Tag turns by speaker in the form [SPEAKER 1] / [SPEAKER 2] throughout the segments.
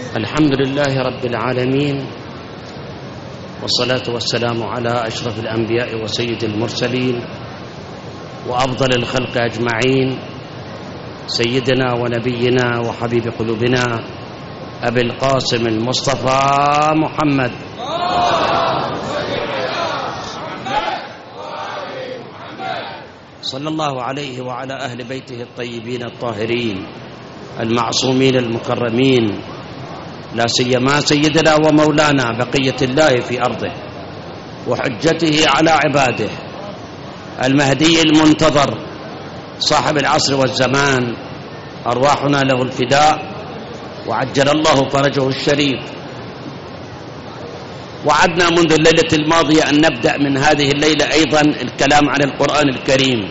[SPEAKER 1] الحمد لله رب العالمين، والصلاة والسلام على أشرف الأنبياء وسيد المرسلين وأفضل الخلق أجمعين، سيدنا ونبينا وحبيب قلوبنا أبي القاسم المصطفى محمد صلى الله عليه وعلى أهل بيته الطيبين الطاهرين المعصومين المكرمين، لا سيما سيدنا ومولانا بقية الله في أرضه وحجته على عباده المهدي المنتظر صاحب العصر والزمان، أرواحنا له الفداء وعجل الله فرجه الشريف. وعدنا منذ الليلة الماضية أن نبدأ من هذه الليلة أيضا الكلام عن القرآن الكريم،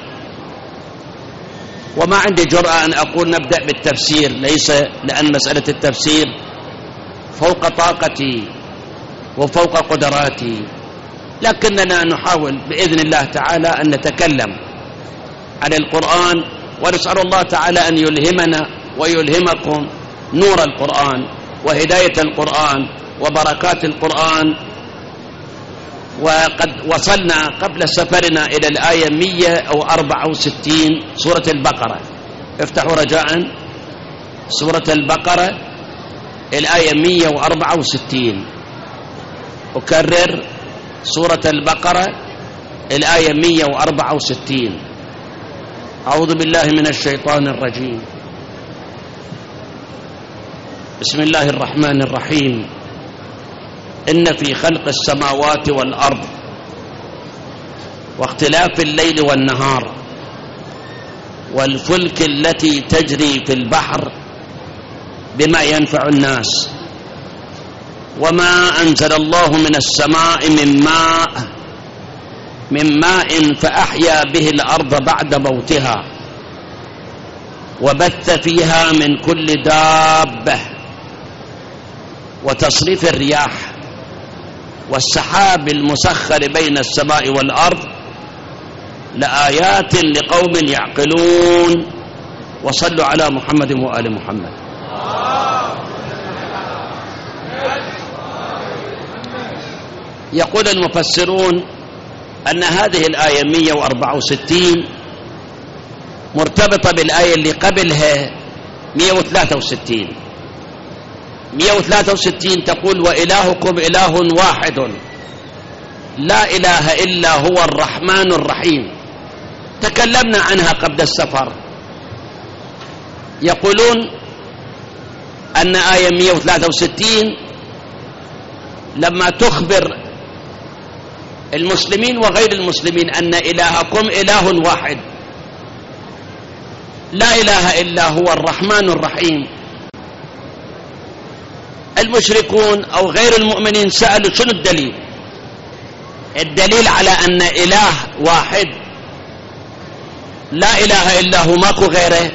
[SPEAKER 1] وما عندي جرأة أن أقول نبدأ بالتفسير، ليس لأن مسألة التفسير فوق طاقتي وفوق قدراتي، لكننا نحاول بإذن الله تعالى أن نتكلم عن القرآن، ونسأل الله تعالى أن يلهمنا ويلهمكم نور القرآن وهداية القرآن وبركات القرآن. وقد وصلنا قبل سفرنا إلى الآية 164 سورة البقرة. افتحوا رجاء سورة البقرة الآية 164. أكرر سورة البقرة الآية 164. أعوذ بالله من الشيطان الرجيم. بسم الله الرحمن الرحيم. إن في خلق السماوات والأرض واختلاف الليل والنهار والفلك التي تجري في البحر بما ينفع الناس وما أنزل الله من السماء من ماء فأحيا به الأرض بعد موتها وبث فيها من كل دابة وتصريف الرياح والسحاب المسخر بين السماء والأرض لآيات لقوم يعقلون. وصلوا على محمد وآل محمد. يقول المفسرون أن هذه الآية 164 مرتبطة بالآية اللي قبلها 163. 163 تقول: وإلهكم إله واحد لا إله إلا هو الرحمن الرحيم. تكلمنا عنها قبل السفر. يقولون أن آية 163 لما تخبر المسلمين وغير المسلمين أن إلهكم إله واحد لا إله إلا هو الرحمن الرحيم، المشركون أو غير المؤمنين سألوا شنو الدليل؟ الدليل على أن إله واحد لا إله إلا هو، ماكو غيره،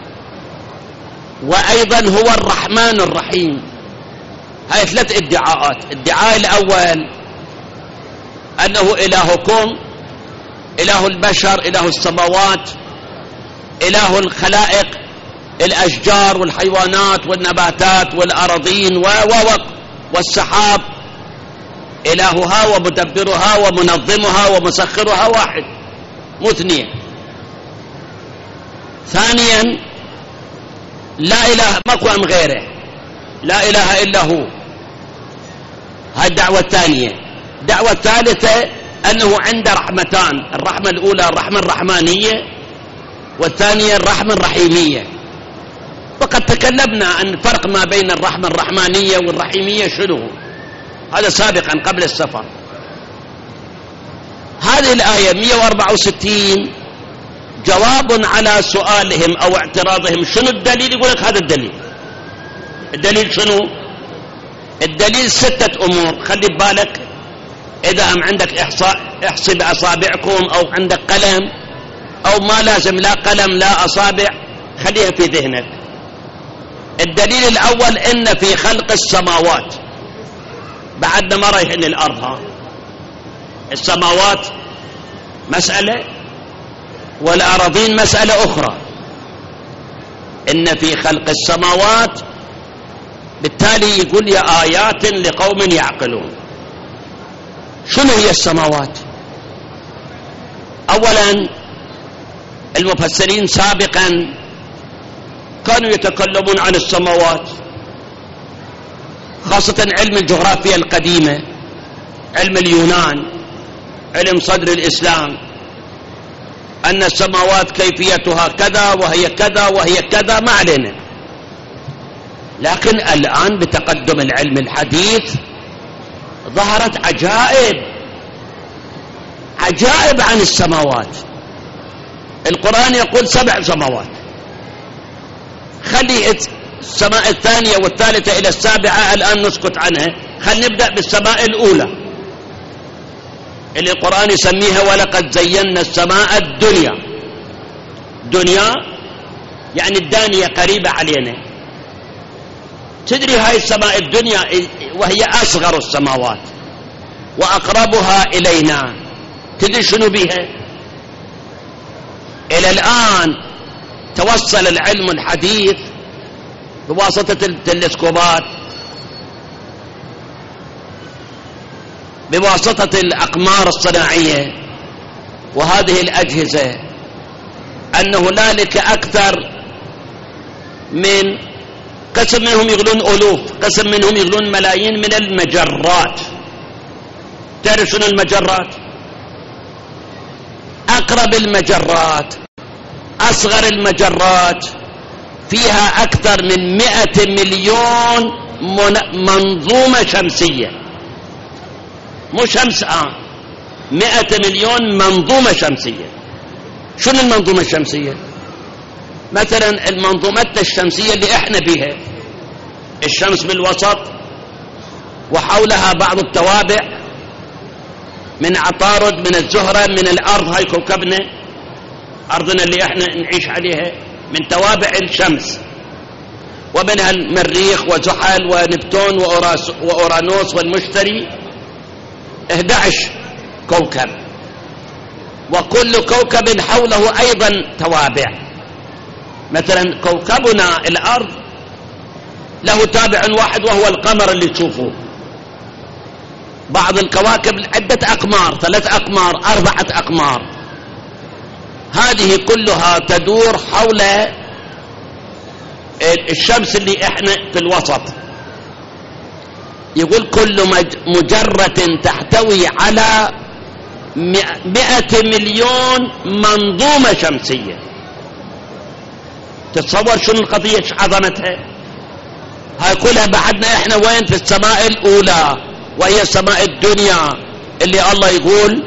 [SPEAKER 1] وأيضا هو الرحمن الرحيم. هاي 3 ادعاءات. الادعاء الأول أنه إلهكم إله البشر، إله السماوات، إله الخلائق، الأشجار والحيوانات والنباتات والأراضين والسحاب، إلهها ومدبرها ومنظمها ومسخرها واحد، مو 2. ثانيا لا إله، ماكو أم غيره، لا إله إلا هو. هاي الدعوة الثانية. الدعوة الثالثة أنه عنده رحمتان، الرحمة الأولى الرحمة الرحمانية والثانية الرحمة الرحيمية. وقد تكلمنا عن الفرق ما بين الرحمة الرحمانية والرحيمية شنو، هذا سابقا قبل السفر. هذه الآية 164 جواب على سؤالهم أو اعتراضهم شنو الدليل. يقول لك هذا الدليل. الدليل شنو؟ الدليل 6 أمور. خلي ببالك، إذا عندك احصي بأصابعكم أو عندك قلم، أو ما لازم لا قلم لا أصابع، خليها في ذهنك. الدليل الأول إن في خلق السماوات، بعدنا ما رايحين الأرض، السماوات مسألة والأراضين مسألة أخرى. إن في خلق السماوات بالتالي يقول يا آيات لقوم يعقلون. شنو هي السماوات؟ أولا المفسرين سابقا كانوا يتكلمون عن السماوات، خاصة علم الجغرافيا القديمة، علم اليونان، علم صدر الإسلام، أن السماوات كيفيتها كذا وهي كذا وهي كذا، ما علينا. لكن الآن بتقدم العلم الحديث ظهرت عجائب عن السماوات. القرآن يقول 7 سماوات، خلي السماء الثانية والثالثة إلى السابعة الآن نسكت عنها، خلينا نبدأ بالسماء الأولى اللي القرآن يسميها ولقد زينا السماء الدنيا. دنيا يعني الدانية قريبة علينا. تدري هاي السماء الدنيا وهي أصغر السماوات وأقربها إلينا، تدري شنو بها؟ إلى الآن توصل العلم الحديث بواسطة التلسكوبات، بواسطة الأقمار الصناعية وهذه الأجهزة، أن هنالك أكثر من قسم منهم يقولون ألوف، قسم منهم يقولون ملايين من المجرات. تعرف شنو المجرات؟ أقرب المجرات، أصغر المجرات، فيها أكثر من 100 مليون منظومة شمسية، مو شمس 100 مليون منظومة شمسية. شنو المنظومة الشمسية؟ مثلا المنظومات الشمسية اللي احنا بيها، الشمس بالوسط وحولها بعض التوابع من عطارد، من الزهرة، من الأرض، هاي كوكبنا أرضنا اللي احنا نعيش عليها، من توابع الشمس، ومنها المريخ وزحل ونبتون وأورانوس والمشتري، 11 كوكب، وكل كوكب حوله أيضا توابع. مثلا كوكبنا الأرض له تابع واحد وهو القمر اللي تشوفوه. بعض الكواكب عدة أقمار، 3 أقمار، 4 أقمار، هذه كلها تدور حول الشمس اللي احنا في الوسط. يقول كل مجرة تحتوي على 100 مليون منظومة شمسية. تتصور شنو القضية، ايش عظمتها؟ هاي كلها بعدنا احنا وين؟ في السماء الأولى، وهي سماء الدنيا اللي الله يقول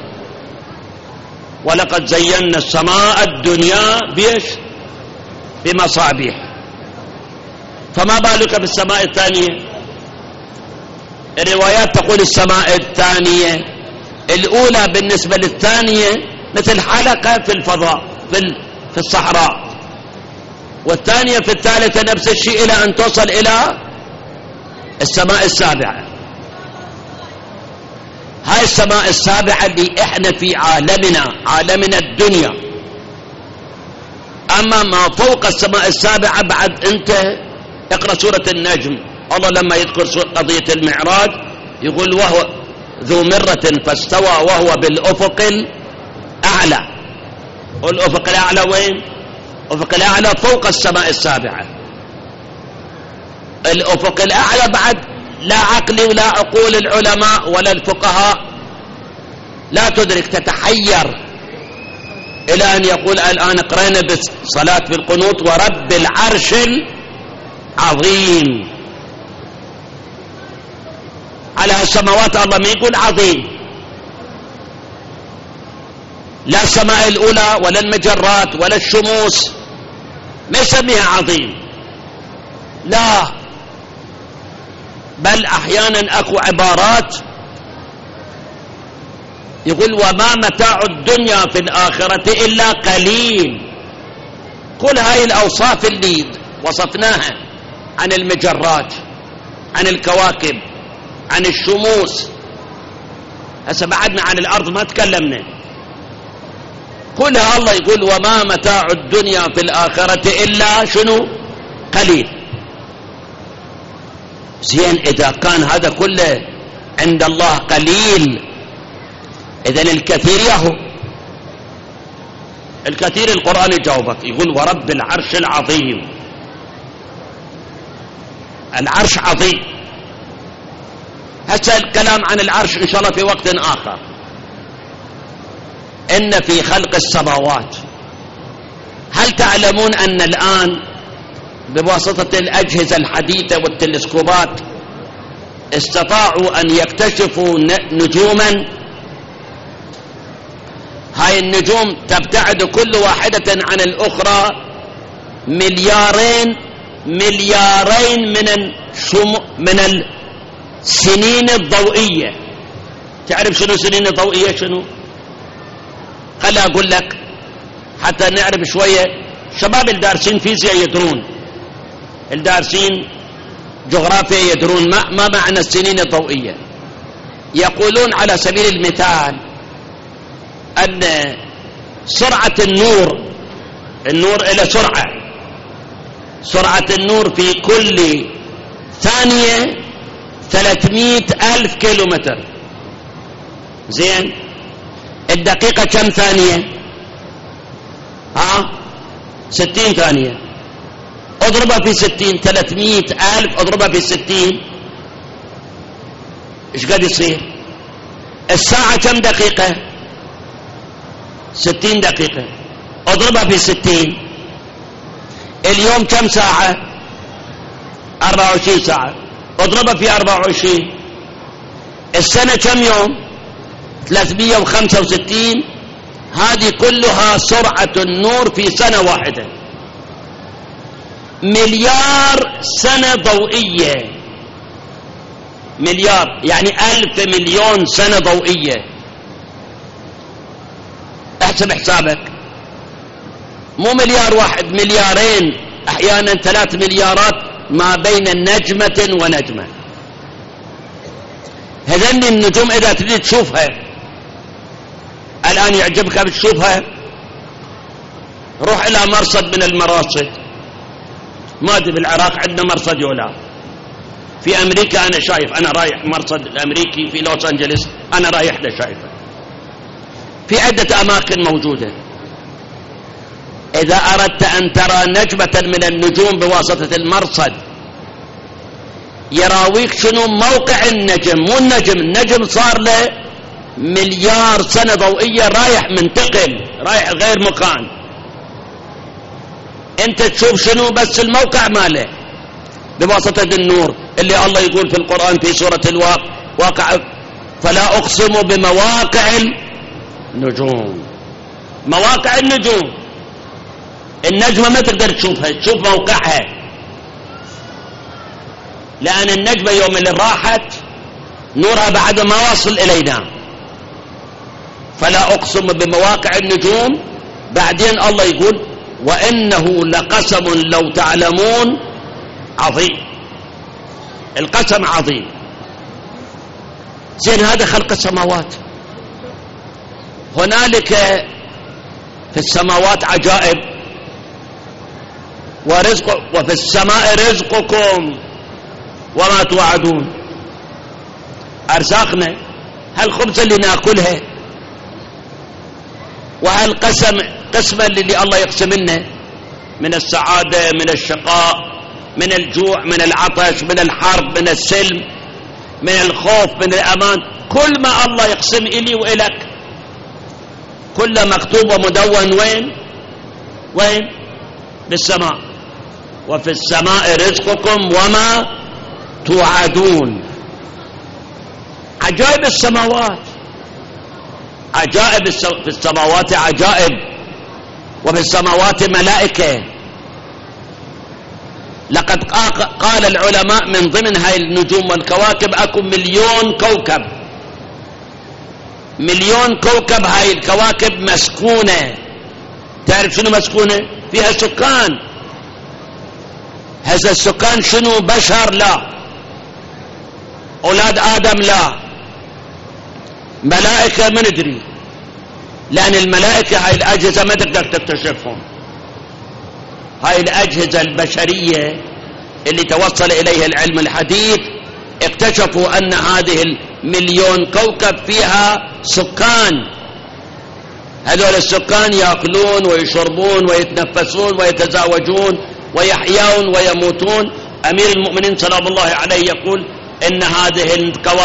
[SPEAKER 1] ولقد زينا السماء الدنيا بيش؟ بمصابيح. فما بالك بالسماء الثانية؟ الروايات تقول السماء الثانية الأولى بالنسبة للثانية مثل حلقة في الفضاء في الصحراء، والثانية في الثالثة نفس الشيء، إلى أن توصل إلى السماء السابعة. هاي السماء السابعة اللي احنا في عالمنا الدنيا. أما ما فوق السماء السابعة بعد انت اقرأ سورة النجم، الله لما يذكر قضية المعراج يقول وهو ذو مرة فاستوى وهو بالأفق الأعلى. والأفق الأعلى وين؟ الأفق الأعلى فوق السماء السابعة. الأفق الأعلى بعد لا عقل ولا عقول العلماء ولا الفقهاء لا تدرك، تتحير إلى أن يقول الآن قرأنا بالصلاة بالقنوت ورب العرش العظيم. على السماوات الله ما يقول عظيم، لا السماء الأولى ولا المجرات ولا الشموس ما يسميها عظيم، لا، بل أحيانا أكو عبارات يقول وما متاع الدنيا في الآخرة إلا قليل. كل هاي الأوصاف اللي وصفناها عن المجرات، عن الكواكب، عن الشموس، هسه بعدنا عن الأرض ما تكلمنا، كلها الله يقول وما متاع الدنيا في الآخرة إلا شنو؟ قليل. زين إذا كان هذا كله عند الله قليل، إذن الكثير يهو. الكثير القرآن يجاوبك يقول ورب العرش العظيم. العرش عظيم. هسه الكلام عن العرش إن شاء الله في وقت آخر. إن في خلق السماوات، هل تعلمون أن الآن بواسطة الأجهزة الحديثة والتلسكوبات استطاعوا أن يكتشفوا نجوما، هاي النجوم تبتعد كل واحدة عن الأخرى مليارين من السنين الضوئية. تعرف شنو سنين الضوئية شنو؟ خلي أقول لك حتى نعرف شوية. شباب الدارسين فيزياء يدرون، الدارسين جغرافيا يدرون ما معنى السنين الضوئية. يقولون على سبيل المثال أن سرعة النور إلى سرعة النور في كل ثانية 300,000 كيلومتر. زين، الدقيقة كم ثانية؟ 60 ثانية. اضربها في 60، 300,000 اضربها في 60، ايش قد يصير؟ الساعة كم دقيقة؟ 60 دقيقة. اضربها في 60. اليوم كم ساعة؟ 24 ساعة. اضربها في 24. السنة كم يوم؟ 365. هذه كلها سرعة النور في سنة واحدة. مليار سنة ضوئية. مليار يعني 1000 مليون سنة ضوئية. احسب حسابك، مو مليار واحد، مليارين، احيانا 3 مليارات ما بين نجمة ونجمة. هذين النجوم اذا تريد تشوفها الان يعجبك بتشوفها، روح الى مرصد من المراصد. ما ادري بالعراق عندنا مرصد يولا، في امريكا انا شايف، انا رايح مرصد الامريكي في لوس انجلس، انا رايح له شايفه. في عدة اماكن موجودة. اذا اردت ان ترى نجمة من النجوم بواسطة المرصد يراويك شنو موقع النجم، مو النجم صار له مليار سنة ضوئية رايح منتقل، رايح غير مكان. انت تشوف شنو بس الموقع ماله بواسطة النور اللي الله يقول في القرآن في سورة الواقع فلا أقسم بمواقع النجوم. مواقع النجوم، النجمة ما تقدر تشوفها، تشوف موقعها، لأن النجمة يوم اللي راحت نورها بعد ما وصل إلينا. فلا أقسم بمواقع النجوم. بعدين الله يقول وإنه لقسم لو تعلمون عظيم. القسم عظيم. زين، هذا خلق السماوات. هنالك في السماوات عجائب ورزق، وفي السماء رزقكم وما توعدون. أرزاقنا، هالخبز اللي ناكلها وهالقسمة اللي الله يقسم لنا من السعادة، من الشقاء، من الجوع، من العطش، من الحرب، من السلم، من الخوف، من الأمان، كل ما الله يقسم إلي وإلك كله مكتوب ومدون. وين؟ بالسماء. وفي السماء رزقكم وما توعدون. عجائب السماوات، عجائب في السماوات عجائب، وفي السماوات ملائكة. لقد قال العلماء من ضمن هاي النجوم والكواكب اكو 1,000,000 كوكب. 1,000,000 كوكب. هاي الكواكب مسكونة. تعرف شنو مسكونة؟ فيها سكان. هذا السكان شنو؟ بشر؟ لا. أولاد آدم؟ لا. ملائكة؟ ما ندري، لأن الملائكة هاي الأجهزة ما تقدر تكتشفهم. هاي الأجهزة البشرية اللي توصل إليها العلم الحديث اكتشفوا أن هذه 1,000,000 كوكب فيها سكان. هذول السكان يأكلون ويشربون ويتنفسون ويتزاوجون ويحيون ويموتون. أمير المؤمنين سلام الله عليه يقول إن هذه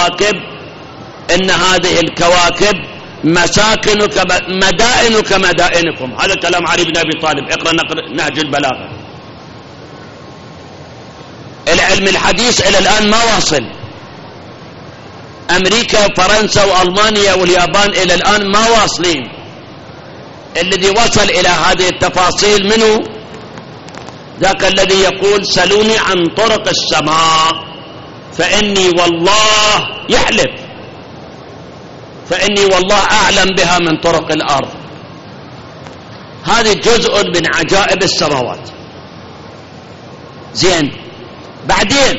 [SPEAKER 1] الكواكب مساكنك مدائنك مدائنكم. هذا كلام علي بن أبي طالب، اقرأ نهج البلاغة. العلم الحديث إلى الآن ما واصل. أمريكا وفرنسا وألمانيا واليابان إلى الآن ما واصلين. الذي وصل إلى هذه التفاصيل منه ذاك الذي يقول سلوني عن طرق السماء فإني والله يحلف، فإني والله أعلم بها من طرق الأرض. هذه جزء من عجائب السماوات. زين، بعدين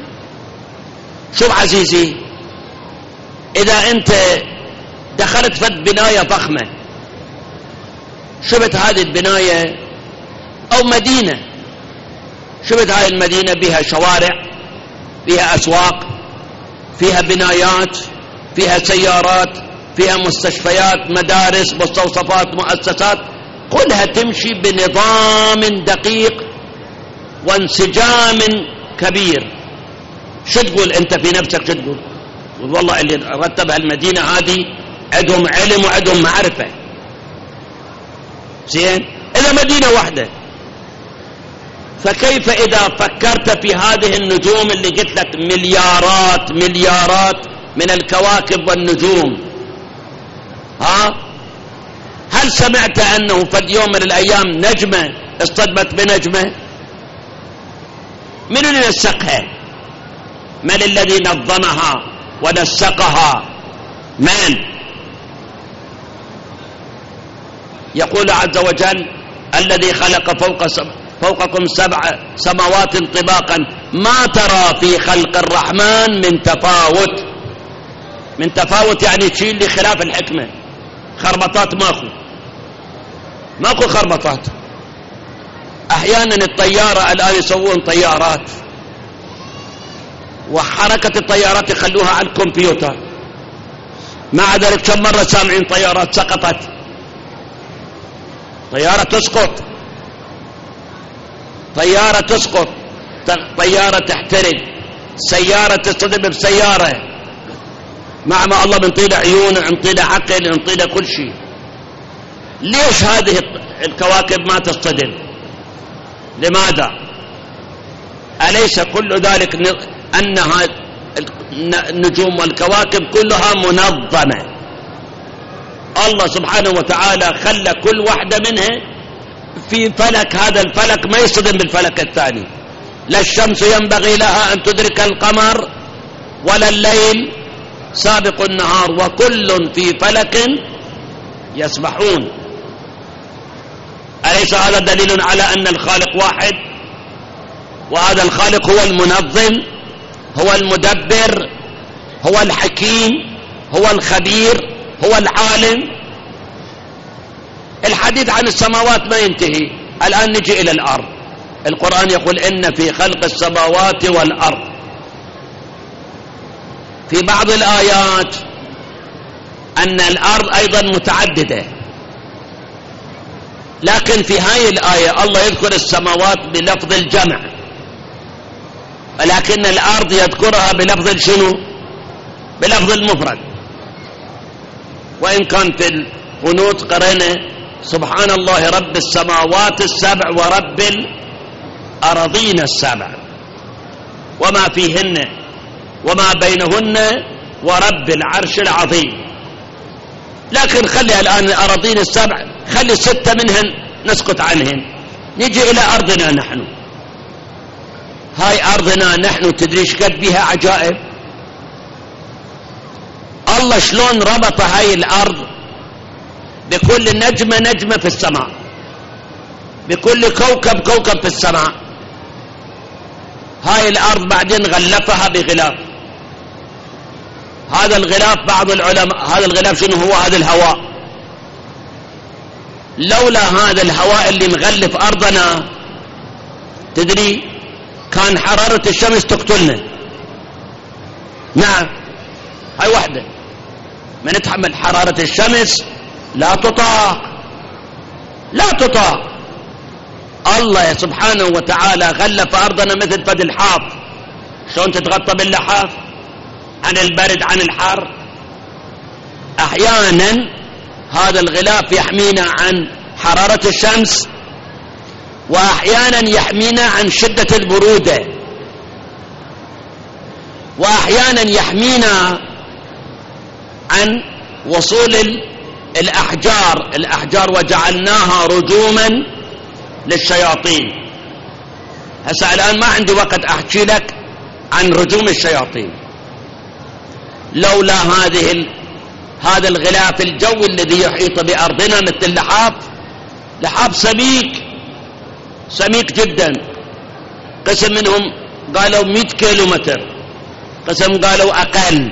[SPEAKER 1] شوف عزيزي، إذا أنت دخلت في بناية ضخمة، شفت هذه البناية أو مدينة، شفت هذه المدينة بها شوارع، فيها أسواق، فيها بنايات، فيها سيارات، فيها مستشفيات، مدارس، مستوصفات، مؤسسات، كلها تمشي بنظام دقيق وانسجام كبير. شو تقول أنت في نفسك؟ شو تقول؟ والله اللي رتب هالمدينة هذه عندهم علم وعندهم معرفة. زين، إذا مدينة واحدة، فكيف إذا فكرت في هذه النجوم اللي قلت لك مليارات من الكواكب والنجوم؟ هل سمعت أنه في يوم من الأيام نجمة اصطدمت بنجمة؟ من اللي نسقها؟ من الذي نظمها ونسقها؟ من؟ يقول عز وجل الذي خلق فوقكم 7 سماوات طباقا ما ترى في خلق الرحمن من تفاوت. من تفاوت يعني شيء اللي خلاف الحكمة. خربطات ماكو خربطات. احيانا الطيارة الآن يسوون طيارات وحركة الطيارات يخلوها على الكمبيوتر، مع ذلك كم مرة سامعين طيارات سقطت، طيارة تسقط، طيارة تحترق، سيارة تصطدم بسيارة، مع ما الله بنطينا عيون، بنطينا عقل، بنطينا كل شيء. ليش هذه الكواكب ما تصطدم؟ لماذا؟ أليس كل ذلك أنها النجوم والكواكب كلها منظمة؟ الله سبحانه وتعالى خلى كل واحدة منها في فلك، هذا الفلك ما يصطدم بالفلك الثاني. لا الشمس ينبغي لها أن تدرك القمر ولا الليل سابق النهار وكل في فلك يسبحون. أليس هذا دليل على أن الخالق واحد؟ وهذا الخالق هو المنظم، هو المدبر، هو الحكيم، هو الخبير، هو العالم. الحديث عن السماوات ما ينتهي. الآن نجي إلى الأرض. القرآن يقول إن في خلق السماوات والأرض. في بعض الآيات أن الأرض أيضا متعددة، لكن في هاي الآية الله يذكر السماوات بلفظ الجمع، ولكن الأرض يذكرها بلفظ شنو؟ بلفظ المفرد. وإن كان في القنوت قرأنا سبحان الله رب السماوات السبع ورب الأرضين السبع وما فيهن وما بينهن ورب العرش العظيم. لكن خلي الآن الأراضين السبع، خلي 6 منهن نسكت عنهن. نجي إلى أرضنا نحن. هاي أرضنا نحن تدري ايش قد بها عجائب. الله شلون ربط هاي الأرض بكل نجمة في السماء، بكل كوكب في السماء. هاي الأرض بعدين غلفها بغلاف. هذا الغلاف بعض العلماء هذا الغلاف شنو هو؟ هذا الهواء. لولا هذا الهواء اللي مغلف أرضنا تدري كان حرارة الشمس تقتلنا. نعم، هاي وحدة. من تحمل حرارة الشمس لا تطاق، لا تطاق. الله سبحانه وتعالى غلف أرضنا مثل فد الحاف. شلون تتغطى باللحاف عن البرد عن الحر؟ أحيانا هذا الغلاف يحمينا عن حرارة الشمس، وأحيانا يحمينا عن شدة البرودة، وأحيانا يحمينا عن وصول الأحجار وجعلناها رجوما للشياطين. هسه الآن ما عندي وقت أحكي لك عن رجوم الشياطين. لولا هذا الغلاف الجوي الذي يحيط بأرضنا مثل لحاف سميك جدا. قسم منهم قالوا 100 كيلومتر، قسم قالوا أقل.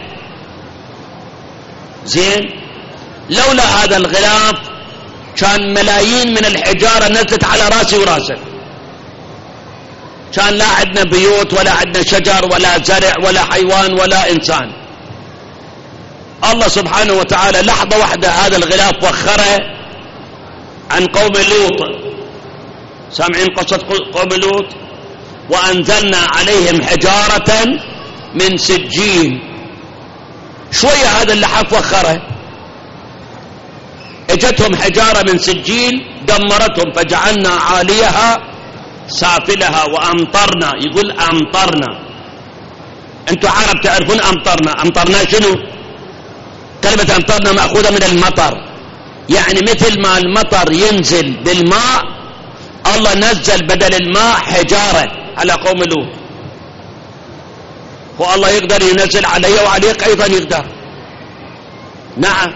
[SPEAKER 1] زين، لولا هذا الغلاف كان ملايين من الحجارة نزلت على راسي وراسك، كان لا عندنا بيوت ولا عندنا شجر ولا زرع ولا حيوان ولا إنسان. الله سبحانه وتعالى لحظة واحدة هذا الغلاف وخره عن قوم لوط. سامعين قصة قوم لوط؟ وأنزلنا عليهم حجارة من سجيل. شوية هذا اللحاف وخره، اجتهم حجارة من سجيل دمرتهم، فجعلنا عاليها سافلها وأمطرنا. يقول أمطرنا. أنتوا عرب تعرفون أمطرنا شنو؟ كلمة أمطرنا مأخوذة من المطر، يعني مثل ما المطر ينزل بالماء، الله نزل بدل الماء حجارة على قوم لوط. والله يقدر ينزل علي وعليك أيضا يقدر. نعم،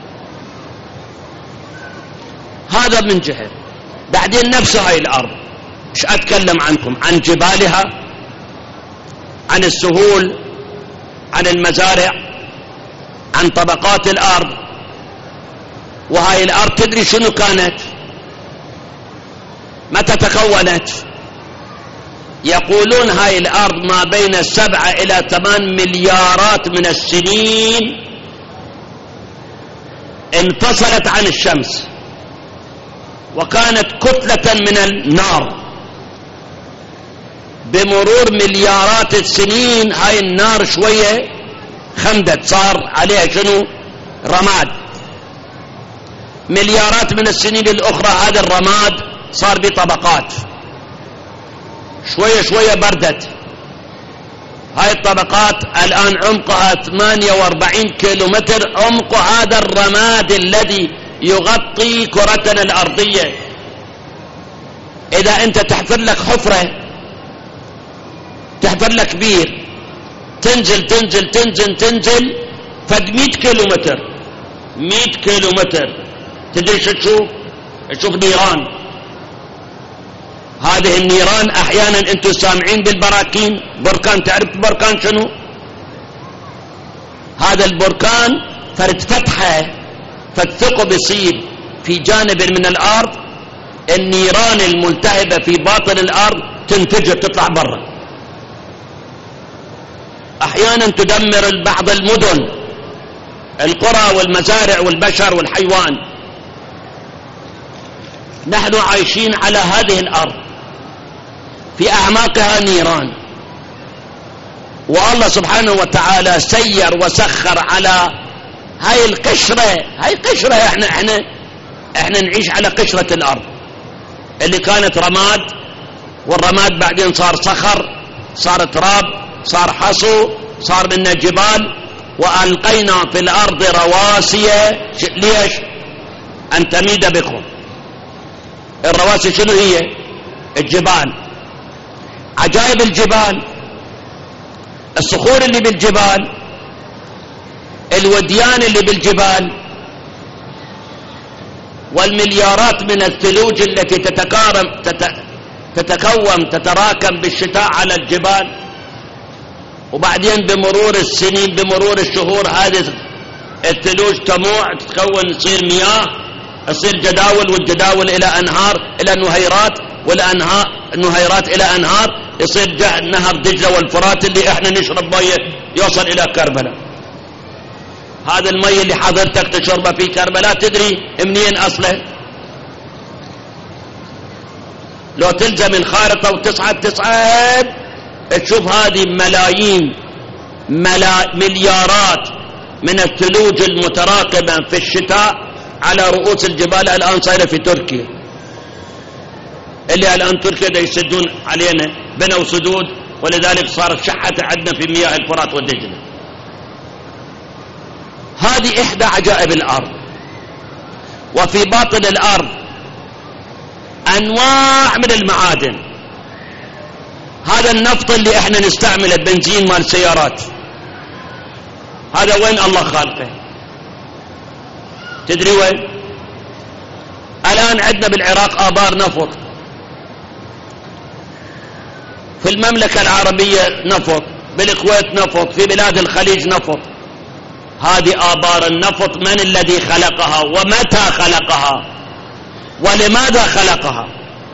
[SPEAKER 1] هذا من جهة. بعدين نفس هاي الأرض، مش أتكلم عنكم عن جبالها، عن السهول، عن المزارع، عن طبقات الأرض. وهاي الأرض تدري شنو كانت؟ متى تكونت؟ يقولون هاي الأرض ما بين 7 إلى 8 مليارات من السنين انفصلت عن الشمس، وكانت كتلة من النار. بمرور مليارات السنين هاي النار شوية خمدت، صار عليها شنو؟ رماد. مليارات من السنين الأخرى هذا الرماد صار بطبقات، شوية شوية بردت. هاي الطبقات الآن عمقها 48 كيلومتر، عمق هذا الرماد الذي يغطي كرتنا الأرضية. إذا أنت تحفر لك حفرة، تحفر لك بير، تنزل تنزل تنزل تنزل فد 100 كيلومتر، 100 كيلومتر، تدري شو تشوف؟ تشوف نيران. هذه النيران أحيانا أنتم سامعين بالبراكين، بركان. تعرف بركان شنو؟ هذا البركان فرد فتحة، فالثقب يصير في جانب من الأرض، النيران الملتهبة في باطن الأرض تنفجر تطلع برا. أحيانا تدمر بعض المدن، القرى والمزارع والبشر والحيوان. نحن عايشين على هذه الأرض في أعماقها نيران، والله سبحانه وتعالى سير وسخر على هاي القشرة. هاي قشرة، احنا نعيش على قشرة الأرض اللي كانت رماد، والرماد بعدين صار صخر، صار تراب، صار حصو، صار منه جبال. وألقينا في الأرض رواسي. ليش؟ أن تميد بكم. الرواسي شنو هي؟ الجبال. عجائب الجبال، الصخور اللي بالجبال، الوديان اللي بالجبال، والمليارات من الثلوج التي تتراكم بالشتاء على الجبال. وبعدين بمرور السنين، بمرور الشهور، هذه الثلوج تموع، تتكون، تصير مياه، تصير جداول، والجداول إلى أنهار، إلى نهيرات، والنهيرات إلى أنهار، يصير نهر دجلة والفرات اللي احنا نشرب ميه يوصل إلى كربلاء. هذا المي اللي حضرتك تشربه في كربلاء تدري منين أصله؟ لو تلزم الخارطة وتصعد تشوف هذه ملايين مليارات من الثلوج المتراكمة في الشتاء على رؤوس الجبال. الآن صايرة في تركيا، اللي الآن تركيا دا يسدون علينا، بنوا سدود، ولذلك صارت شحة عندنا في مياه الفرات والدجلة. هذه إحدى عجائب الأرض. وفي باطن الأرض أنواع من المعادن. هذا النفط اللي احنا نستعمله بنزين مال سيارات، هذا وين الله خالقه؟ تدري وين؟ الآن عندنا بالعراق آبار نفط، في المملكة العربية نفط، بالكويت نفط، في بلاد الخليج نفط. هذه آبار النفط من الذي خلقها ومتى خلقها ولماذا خلقها؟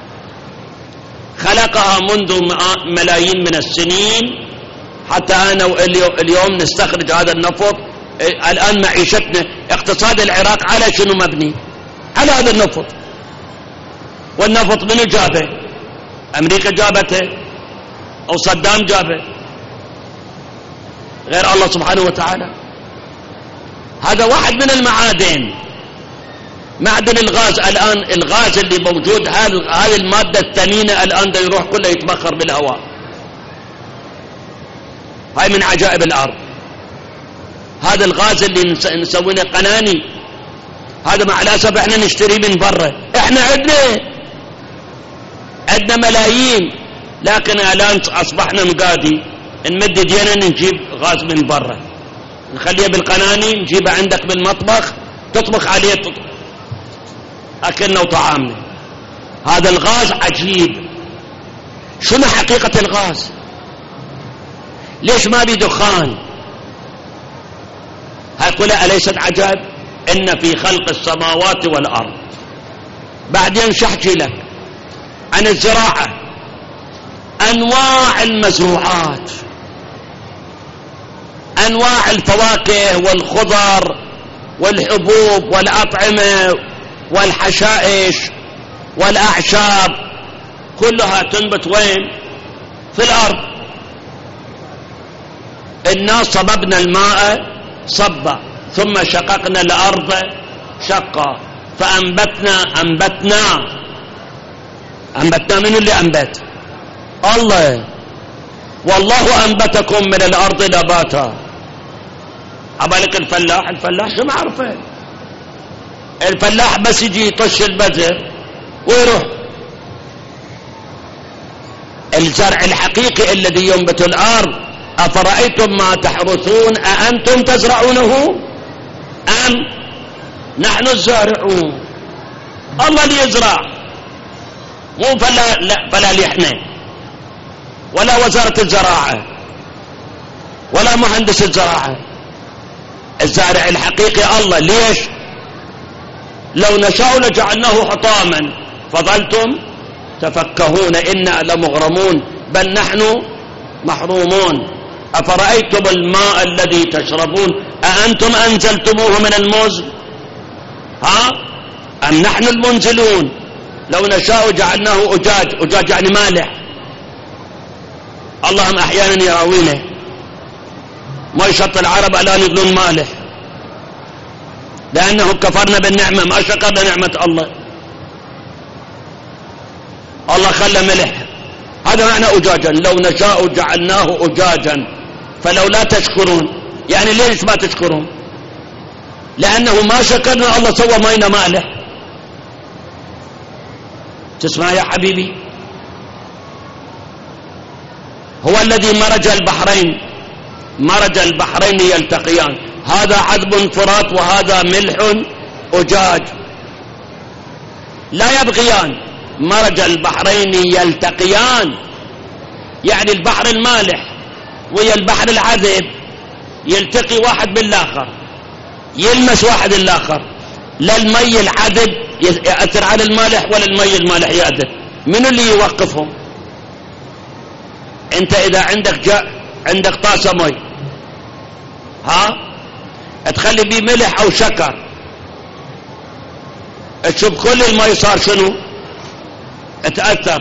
[SPEAKER 1] خلقها منذ ملايين من السنين حتى أنا اليوم نستخرج هذا النفط. الآن معيشتنا، اقتصاد العراق على شنو مبني؟ على هذا النفط. والنفط منو جابه؟ أمريكا جابته أو صدام جابه، غير الله سبحانه وتعالى. هذا واحد من المعادن. معدن الغاز، الآن الغاز اللي موجود هذه المادة الثمينة الآن دا يروح كله يتبخر بالهواء. هاي من عجائب الأرض. هذا الغاز اللي نسوينه قناني، هذا مع الأسف احنا نشتري من برا. احنا عندنا ملايين، لكن الآن أصبحنا نقادي نمد يدينا نجيب غاز من برا، نخليه بالقناني، نجيبه عندك بالمطبخ تطبخ عليه أكلنا وطعامنا. هذا الغاز عجيب. شنو حقيقة الغاز؟ ليش ما بي دخان؟ هاي كلها أليست عجائب؟ إن في خلق السماوات والأرض. بعدين شحكي لك عن الزراعة، أنواع المزروعات، أنواع الفواكه والخضر والحبوب والأطعمة والحشائش والأعشاب، كلها تنبت وين؟ في الأرض. الناس صببنا الماء صبا، ثم شققنا الأرض شقا، فأنبتنا من اللي أنبت؟ الله. والله أنبتكم من الأرض نباتا. عبالك الفلاح شو ما عرفه؟ الفلاح بس يجي يطش البذر ويروح. الزرع الحقيقي الذي ينبت الأرض، أفرأيتم ما تحرثون أأنتم تزرعونه أم نحن الزارعون؟ الله اللي يزرع، مو فلا لحنا ولا وزارة الزراعة ولا مهندس الزراعة. الزارع الحقيقي الله. ليش؟ لو نشاء لجعلناه حطاما فظلتم تفكهون إنا لمغرمون بل نحن محرومون. أفرأيتم الماء الذي تشربون أأنتم أنزلتموه من المزن أم نحن المنزلون؟ لو نشاء جعلناه أجاج يعني مالح. اللهم أحيانا يراوينه ما يشط العرب الآن يقولون مالح، لأنهم كفرنا بالنعمة، ما شكرنا نعمة الله. الله خلى ملح، هذا معنى أجاجا. لو نشاء جعلناه أجاجا فلولا تشكرون. يعني ليش ما تشكرون؟ لأنه ما شكرنا الله سوى ماينا مالح. تسمع يا حبيبي؟ هو الذي مرج البحرين يلتقيان، هذا عذب فرات وهذا ملح أجاج لا يبغيان. مرج البحرين يلتقيان يعني البحر المالح ويا البحر العذب يلتقي واحد بالآخر، يلمس واحد الآخر. لا المي العذب يأثر على المالح ولا المي المالح يأثر. من اللي يوقفهم؟ انت اذا عندك طاسة مي تخلي بيه ملح او شكر، تشوف كل الماء صار شنو؟ تأثر.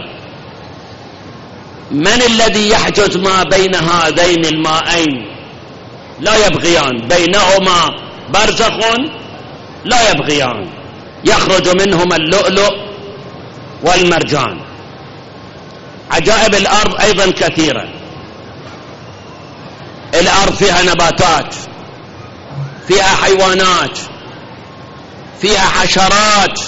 [SPEAKER 1] من الذي يحجز ما بين هذين الماءين؟ لا يبغيان، بينهما برزخ لا يبغيان، يخرج منهما اللؤلؤ والمرجان. عجائب الأرض أيضا كثيرة. الأرض فيها نباتات، فيها حيوانات، فيها حشرات.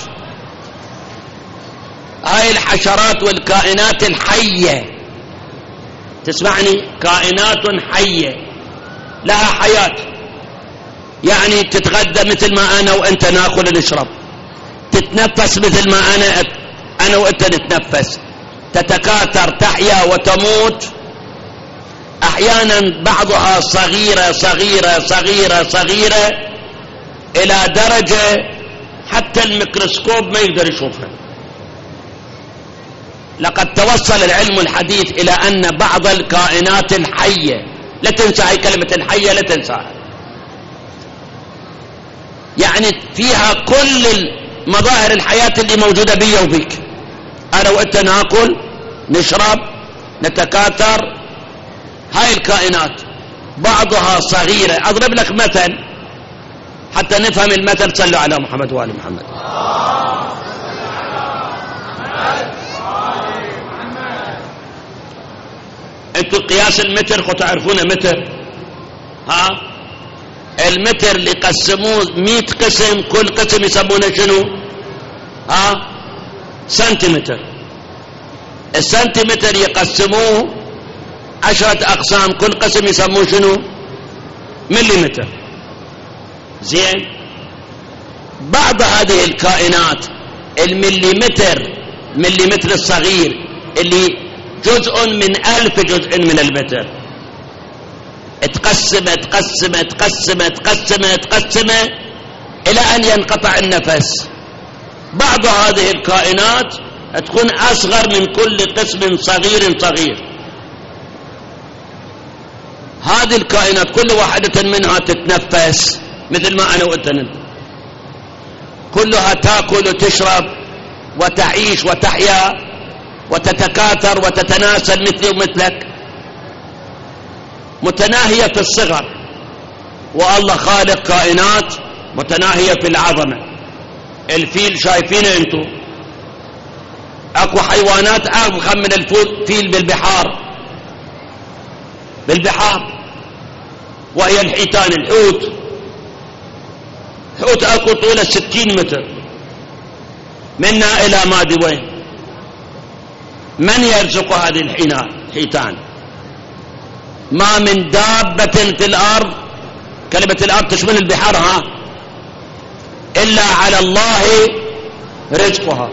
[SPEAKER 1] هاي الحشرات والكائنات الحية، تسمعني؟ كائنات حية لها حياة، يعني تتغذى مثل ما أنا وأنت ناكل ونشرب، تتنفس مثل ما أنا وأنت نتنفس، تتكاثر، تحيا وتموت. أحيانا بعضها صغيرة صغيرة صغيرة صغيرة إلى درجة حتى الميكروسكوب ما يقدر يشوفها. لقد توصل العلم الحديث إلى أن بعض الكائنات الحية، لا تنسى هاي كلمة الحية، لا تنساها، يعني فيها كل مظاهر الحياة اللي موجودة بي وبيك. أنا وأنت ناكل، نشرب، نتكاثر. هاي الكائنات بعضها صغيرة. أضرب لك مثل حتى نفهم المثل. صلوا على محمد وآل محمد. انتوا قياس المتر خو تعرفونه متر؟ المتر اللي قسموه 100 قسم، كل قسم يسمونه شنو؟ سنتيمتر. السنتيمتر يقسموه 10 أقسام، كل قسم يسموه شنو؟ مليمتر. زين، بعض هذه الكائنات المليمتر الصغير اللي جزء من 1000 جزء من المتر، تقسم إلى أن ينقطع النفس. بعض هذه الكائنات تكون أصغر من كل قسم صغير صغير. هذه الكائنات كل واحدة منها تتنفس مثل ما أنا وأنت، كلها تأكل وتشرب وتعيش وتحيا وتتكاثر وتتناسل مثلي ومثلك، متناهية في الصغر. والله خالق كائنات متناهية في العظمة. الفيل شايفينه انتو، اكو حيوانات اضخم من الفيل بالبحار، وهي الحيتان، الحوت اكو طوله 60 متر منا الى ما ادري وين. من يرزق هذه الحيتان؟ ما من دابة في الأرض، كلمة الأرض تشمل البحار، إلا على الله رزقها.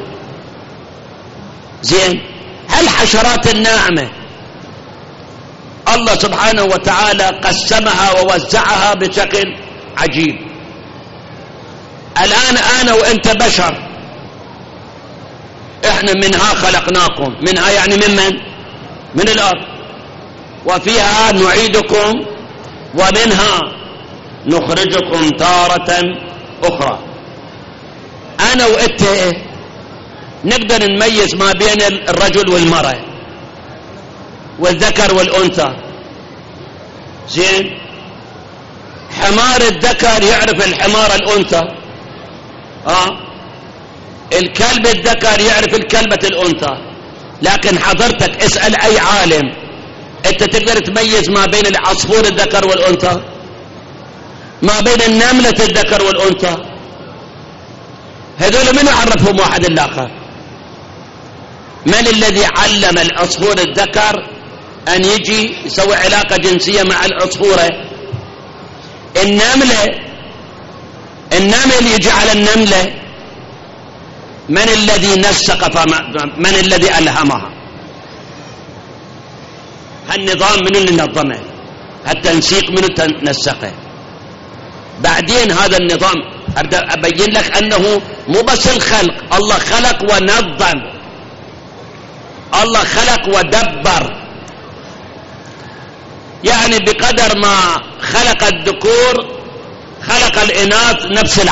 [SPEAKER 1] زين، هالحشرات الناعمة الله سبحانه وتعالى قسمها ووزعها بشكل عجيب. الآن أنا وأنت بشر، احنا منها خلقناكم، منها يعني من الأرض، وفيها نعيدكم ومنها نخرجكم تارة أخرى. أنا وأنت نقدر نميز ما بين الرجل والمرأة والذكر والأنثى. زين، حمار الذكر يعرف الحمار الأنثى، الكلب الذكر يعرف الكلبة الأنثى. لكن حضرتك اسأل أي عالم، أنت تقدر تميز ما بين العصفور الذكر والأنثى، ما بين النملة الذكر والأنثى؟ هذول من عرفهم واحد الآخر؟ من الذي علم العصفور الذكر أن يجي يسوي علاقة جنسية مع العصفورة؟ النمل يجي على النملة. من الذي نسق؟ من الذي ألهمها؟ هالنظام من اللي نظمه؟ التنسيق من نسقه؟ بعدين هذا النظام أبين لك أنه مو بس الخلق، الله خلق ونظم، الله خلق ودبر. يعني بقدر ما خلق الذكور خلق الإناث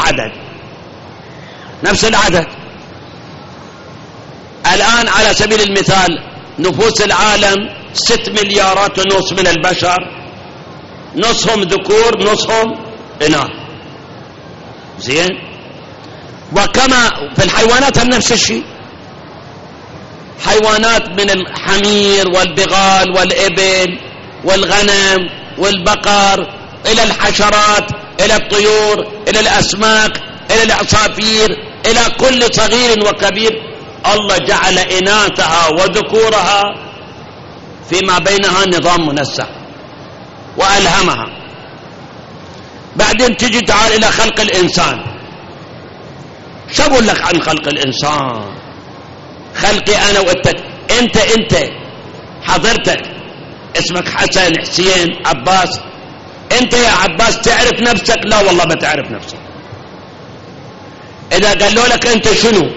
[SPEAKER 1] نفس العدد. الآن على سبيل المثال نفوس العالم 6 مليارات ونص من البشر، نصهم ذكور نصهم إناث. زين. وكما في الحيوانات نفس الشيء، حيوانات من الحمير والبغال والإبل والغنم والبقر إلى الحشرات إلى الطيور إلى الأسماك إلى العصافير إلى كل صغير وكبير، الله جعل إناثها وذكورها فيما بينها نظام منسق وألهمها. بعدين تجي تعال إلى خلق الإنسان. شو أقول لك عن خلق الإنسان؟ خلقي أنا وأنت. أنت حضرتك اسمك حسن حسين عباس، أنت يا عباس تعرف نفسك؟ لا والله ما تعرف نفسك. إذا قالوا لك أنت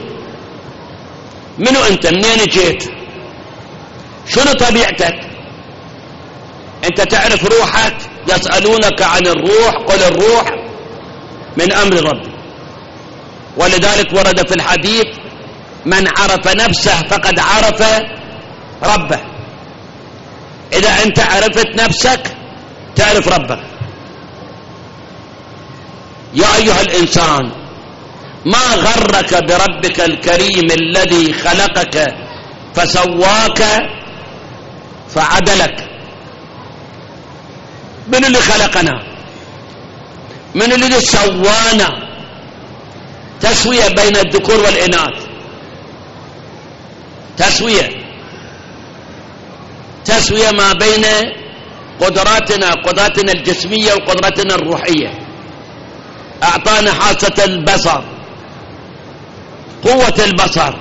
[SPEAKER 1] منو أنت؟ منين جيت؟ شنو طبيعتك؟ أنت تعرف روحك؟ يسألونك عن الروح قل الروح من أمر ربي. ولذلك ورد في الحديث من عرف نفسه فقد عرف ربه. إذا أنت عرفت نفسك تعرف ربك. يا أيها الإنسان ما غرك بربك الكريم الذي خلقك فسواك فعدلك. من اللي خلقنا؟ من اللي سوانا؟ تسوية بين الذكور والإناث، تسوية ما بين قدراتنا الجسمية وقدراتنا الروحية. أعطانا حاسة البصر، قوة البصر.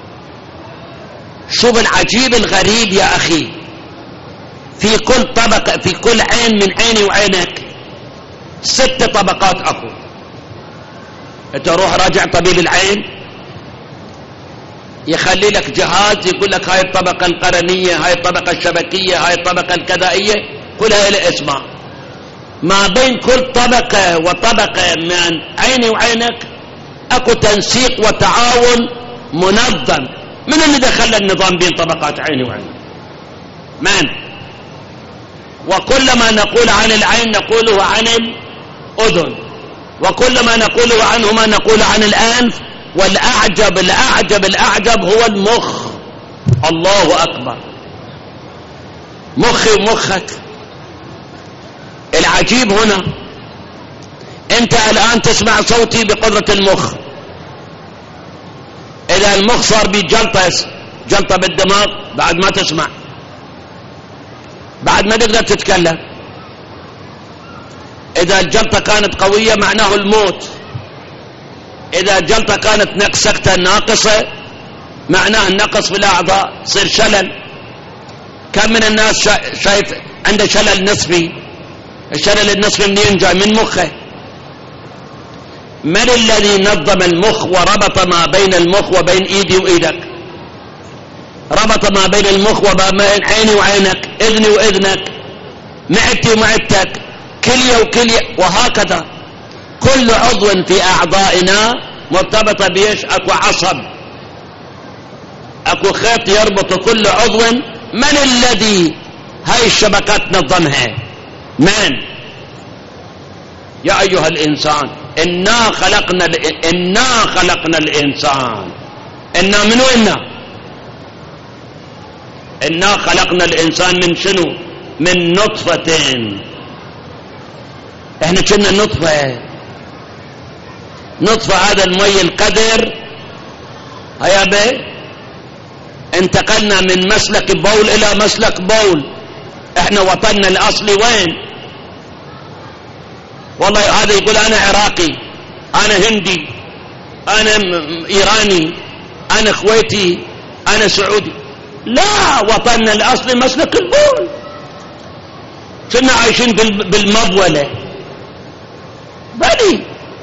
[SPEAKER 1] شوف العجيب الغريب يا أخي، في كل طبقة، في كل عين من عيني وعينك 6 طبقات أكو. أنت روح راجع طبيب العين يخلي لك جهاز يقول لك هاي الطبقة القرنية، هاي الطبقة الشبكية، هاي الطبقة الكذائية، كلها لها اسماء. ما بين كل طبقة وطبقة من عيني وعينك اكو تنسيق وتعاون منظم. من اللي دخل النظام بين طبقات عيني وعينك؟ من؟ وكل ما نقول عن العين نقوله عن الأذن، وكل ما نقوله عنهما نقول عن الأنف، والأعجب الأعجب الأعجب هو المخ. الله أكبر. مخي ومخك. العجيب هنا أنت الآن تسمع صوتي بقدرة المخ. إذا المخ صار جلطة بالدماغ بعد ما تسمع، بعد ما تقدر تتكلم. إذا الجلطة كانت قوية معناه الموت. إذا الجلطة كانت نقصة ناقصة معناه النقص في الأعضاء، صير شلل. كم من الناس شايف عنده شلل نصفي؟ الشلل النصفي منين جاي؟ من مخه. من الذي نظم المخ وربط ما بين المخ وبين ايدي وايدك؟ ربط ما بين المخ وبين عيني وعينك، اذني واذنك، معدتي ومعدتك، كلية وكلية، وهكذا. كل عضو في اعضائنا مرتبطة بيش؟ اكو عصب، اكو خيط يربط كل عضو. من الذي هاي الشبكات نظمها؟ من؟ يا ايها الانسان إنا خلقنا الإنسان. إنا من وين؟ إنا خلقنا الإنسان من شنو؟ من نطفة. إحنا كنا نطفة هذا المي القدر. هيا بي انتقلنا من مسلك بول إلى مسلك بول. إحنا وطننا الأصلي وين؟ والله هذا يقول أنا عراقي، أنا هندي، أنا إيراني، أنا خويتي، أنا سعودي. لا، وطننا الأصلي مسلك البول. كنا عايشين بالمبولة. بلي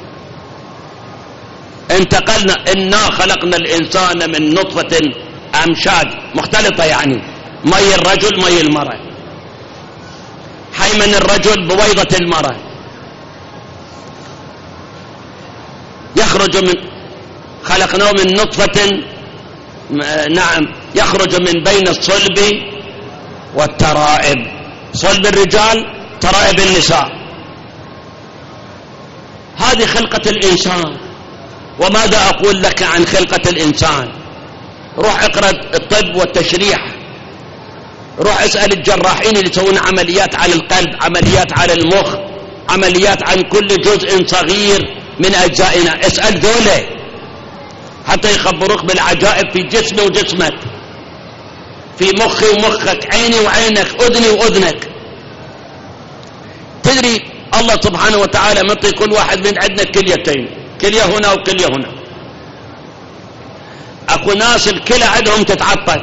[SPEAKER 1] انتقلنا. إنا خلقنا الإنسان من نطفة أمشاج مختلطة، يعني مي الرجل مي المرأة. دائما الرجل بويضة المرأة، يخرج من خلقناه من نطفة، نعم، يخرج من بين الصلب والترائب، صلب الرجال ترائب النساء. هذه خلقة الإنسان. وماذا أقول لك عن خلقة الإنسان؟ روح اقرأ الطب والتشريح، روح اسأل الجراحين اللي يسوون عمليات على القلب، عمليات على المخ، عمليات عن كل جزء صغير من أجزائنا، اسأل ذولا حتى يخبروك بالعجائب في جسمي وجسمك، في مخي ومخك، عيني وعينك، أذني وأذنك. تدري الله سبحانه وتعالى مطي كل واحد من عندنا كليتين، كلية هنا وكلية هنا. اكو ناس الكلى عندهم تتعطل،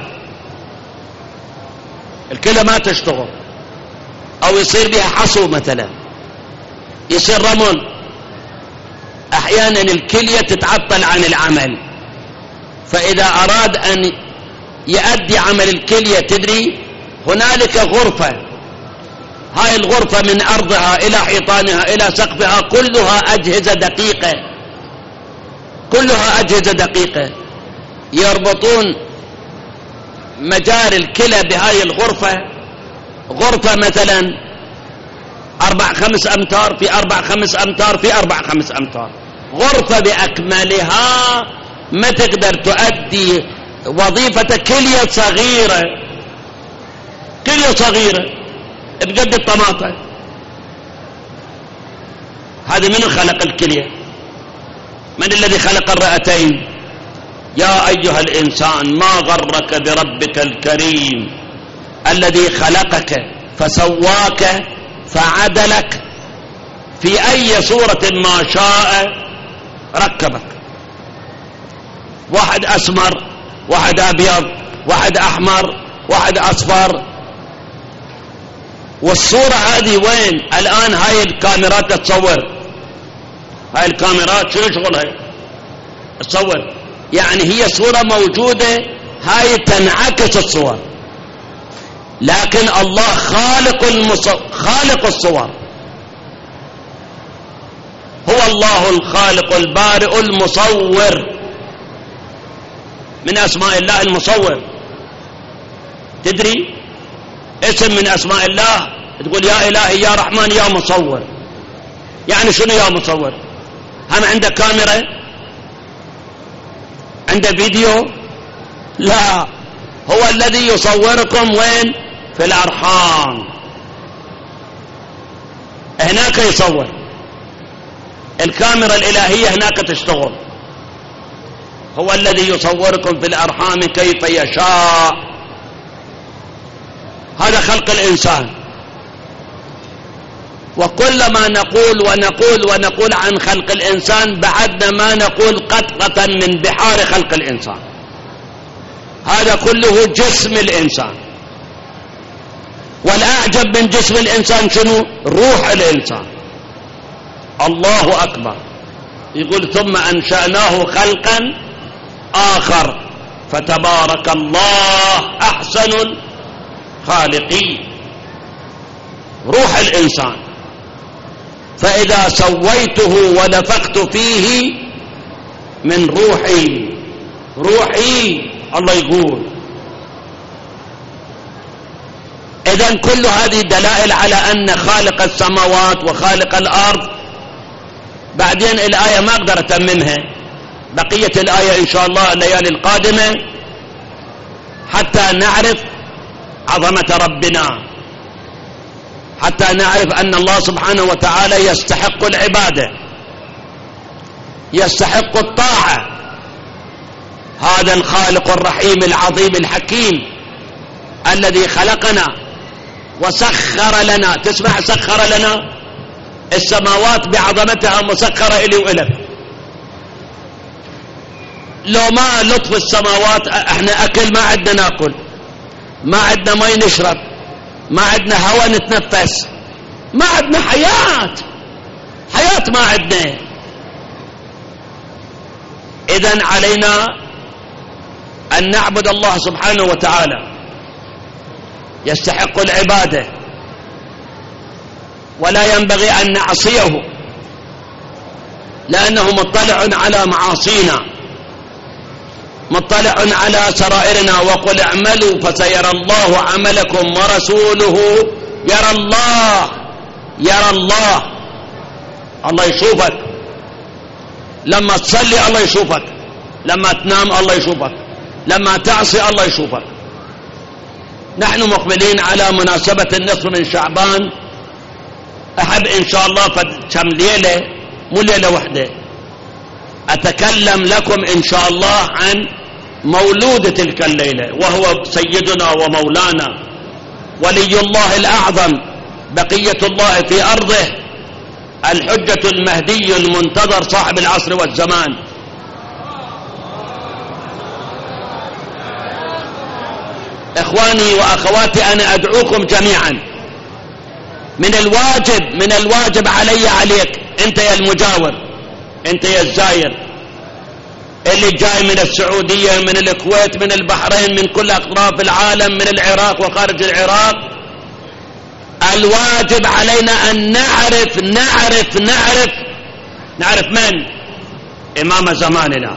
[SPEAKER 1] الكلى ما تشتغل، او يصير بها حصو مثلا، يصير رمل، احيانا الكلية تتعطل عن العمل، فاذا اراد ان يؤدي عمل الكلية تدري هنالك غرفة، هاي الغرفة من أرضها إلى حيطانها إلى سقفها كلها أجهزة دقيقة، كلها أجهزة دقيقة، يربطون مجاري الكلى بهاي الغرفة، غرفة مثلا 4-5 أمتار في 4-5 أمتار في 4-5 أمتار، غرفة بأكملها ما تقدر تؤدي وظيفة كلية صغيرة، كلية صغيرة بقد الطماطة. هذه من خلق الكلية؟ من الذي خلق الرئتين؟ يا أيها الإنسان ما غرك بربك الكريم الذي خلقك فسواك فعدلك في أي صورة ما شاء ركبك، واحد أسمر، واحد أبيض، واحد أحمر، واحد أصفر. والصورة هذه وين الآن؟ هاي الكاميرات تصور، هاي الكاميرات شنو شغلها؟ تصور، يعني هي صورة موجودة، هاي تنعكس الصور، لكن الله خالق الصور، هو الله الخالق البارئ المصور، من أسماء الله المصور. تدري اسم من أسماء الله تقول يا إلهي يا رحمن يا مصور، يعني شنو يا مصور؟ هم عنده كاميرا؟ عنده فيديو؟ لا، هو الذي يصوركم وين؟ في الأرحام، هناك يصور، الكاميرا الإلهية هناك تشتغل، هو الذي يصوركم في الأرحام كيف يشاء. هذا خلق الإنسان. وكلما نقول ونقول ونقول عن خلق الإنسان بعدنا ما نقول قطرة من بحار خلق الإنسان. هذا كله جسم الإنسان، والأعجب من جسم الإنسان شنو؟ روح الإنسان. الله أكبر، يقول ثم أنشأناه خلقا آخر فتبارك الله أحسن الخالقين. روح الإنسان، فإذا سويته ونفخت فيه من روحي، روحي الله يقول. إذن كل هذه دلائل على أن خالق السماوات وخالق الأرض. بعدين الآية ما أقدر أتممها، بقية الآية إن شاء الله الليالي القادمة حتى نعرف عظمة ربنا، حتى نعرف أن الله سبحانه وتعالى يستحق العبادة، يستحق الطاعة. هذا الخالق الرحيم العظيم الحكيم الذي خلقنا وسخر لنا. تسمع سخر لنا؟ السماوات بعظمتها مسخرة إلي وإلك. لو ما لطف السماوات احنا أكل ما عندنا ناكل، ما عندنا ماء نشرب، ما عندنا هواء نتنفس، ما عندنا حياة ما عندنا. إذن علينا أن نعبد الله سبحانه وتعالى، يستحق العبادة، ولا ينبغي أن نعصيه، لأنه مطلع على معاصينا، مطلع على سرائرنا. وقل اعملوا فسيرى الله عملكم ورسوله يرى الله. يرى الله، الله يشوفك. لما تصلي الله يشوفك، لما تنام الله يشوفك، لما تعصي الله يشوفك. نحن مقبلين على مناسبة النصف من شعبان. أحب إن شاء الله كم ليلة، مو ليلة وحدة، أتكلم لكم إن شاء الله عن مولود تلك الليلة، وهو سيدنا ومولانا ولي الله الأعظم بقية الله في أرضه، الحجة المهدي المنتظر صاحب العصر والزمان. إخواني وأخواتي، أنا أدعوكم جميعا، من الواجب علي عليك، أنت يا المجاور، أنت يا الزاير اللي جاي من السعودية، من الكويت، من البحرين، من كل أطراف العالم، من العراق وخارج العراق، الواجب علينا أن نعرف من إمام زماننا.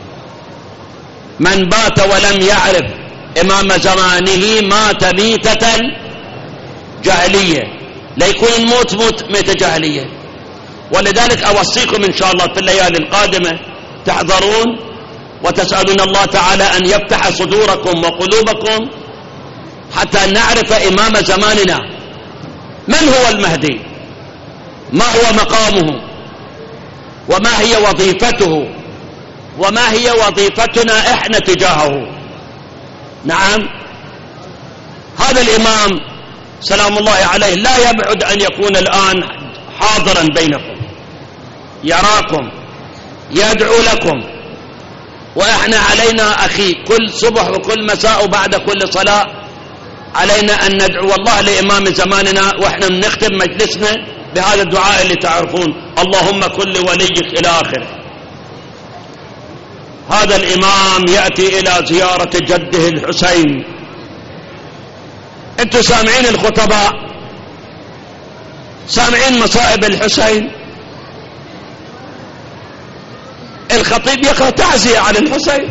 [SPEAKER 1] من بات ولم يعرف إمام زمانه مات ميتة جاهلية، لا يكون الموت ميتة جاهلية. ولذلك أوصيكم إن شاء الله في الليالي القادمة تحذرون وتسألون الله تعالى أن يفتح صدوركم وقلوبكم حتى نعرف إمام زماننا، من هو المهدي، ما هو مقامه، وما هي وظيفته، وما هي وظيفتنا إحنا تجاهه. نعم، هذا الإمام سلام الله عليه لا يبعد أن يكون الآن حاضرا بينكم، يراكم، يدعو لكم. وإحنا علينا أخي كل صبح وكل مساء وبعد كل صلاة علينا أن ندعو الله لإمام زماننا، وإحنا نختم مجلسنا بهذا الدعاء اللي تعرفون: اللهم كن لوليك إلى آخره. هذا الإمام يأتي إلى زيارة جده الحسين. أنتم سامعين الخطباء، سامعين مصائب الحسين. الخطيب يقرأ تعزية على الحسين،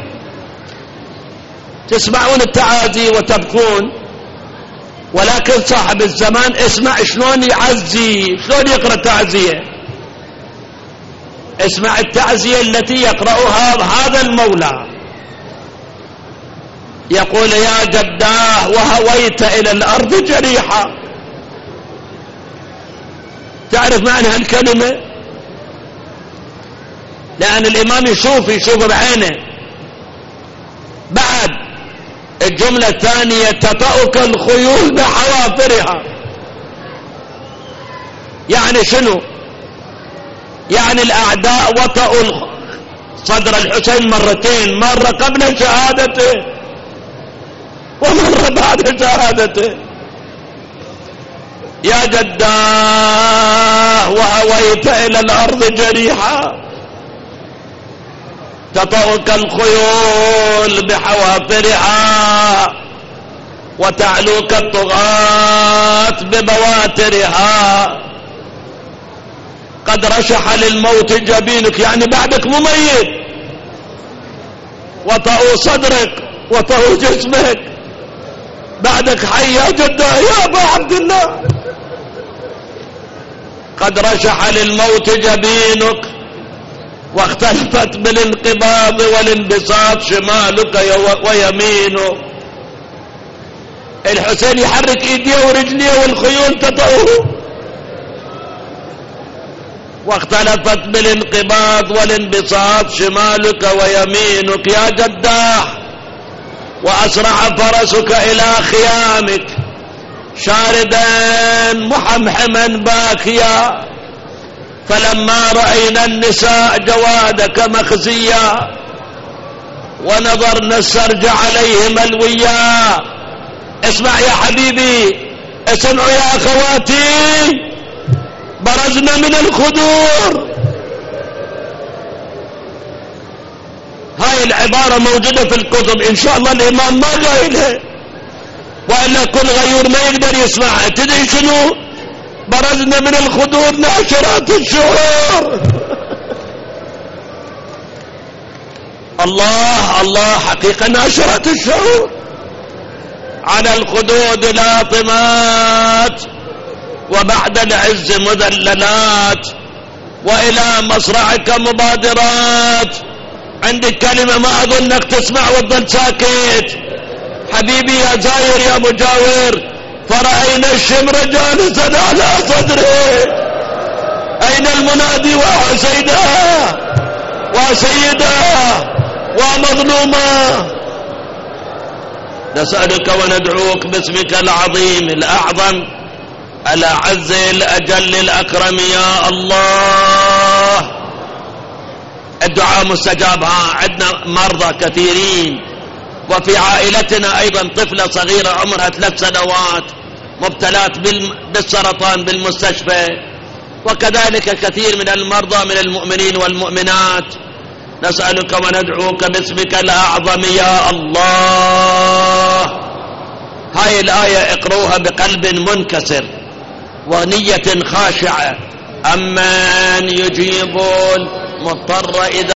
[SPEAKER 1] تسمعون التعازي وتبكون، ولكن صاحب الزمان اسمع شلون يعزي، شلون يقرأ تعزية. اسمع التعزية التي يقرأها هذا المولى، يقول: يا جداه وهويت إلى الأرض جريحا. تعرف معنى هالكلمة؟ لأن الإمام يشوف بعينه. بعد الجملة الثانية: تطأك الخيول بحوافرها. يعني شنو؟ يعني الأعداء وطأوا صدر الحسين مرتين، مرة قبل شهادته ومرة بعد شهادته. يا جداه وهويت إلى الأرض جريحا، تطأك الخيول بحوافرها، وتعلوك الطغاة ببواترها. قد رشح للموت جبينك، يعني بعدك مميت، وطأوا صدرك وطأوا جسمك، بعدك حي يا جداه يا أبا عبد الله. قد رشح للموت جبينك، واختلفت بالانقباض والانبساط شمالك ويمينك. الحسين يحرك ايديه ورجليه والخيول تطأه. واختلفت بالانقباض والانبساط شمالك ويمينك يا جداه، وأسرع فرسك إلى خيامك شاردا محمحما باكيا. فلما رأينا النساء جوادك مخزيا، ونظرنا السرج عليه ملويا. اسمع يا حبيبي، اسمعوا يا أخواتي، برزنا من الخدور. هاي العبارة موجودة في الكتب، إن شاء الله الإمام ما قايلها، وإلا كل غيور ما يقدر يسمعها. تدري شنو؟ برزنا اتخذنا من الخدور ناشرات الشعور. الله حقيقة ناشرات الشعور، على الخدود لاطمات، وبعد العز مذللات، وإلى مصرعك مبادرات. عندك كلمة ما أظنك تسمع وتظل ساكت. حبيبي يا زاير يا مجاور، فرأينا الشمر جالسا على صدره. أين المنادي وسيدة وسيدة ومظلومة؟ نسألك وندعوك باسمك العظيم الأعظم الأعز الأجل الأكرم يا الله. الدعاء مستجاب. عندنا مرضى كثيرين، وفي عائلتنا أيضا طفلة صغيرة عمرها 3 سنوات مبتلات بالسرطان بالمستشفى، وكذلك كثير من المرضى من المؤمنين والمؤمنات. نسألك وندعوك باسمك الأعظم يا الله. هاي الآية اقروها بقلب منكسر ونية خاشعة. أمن يجيب المضطر إذا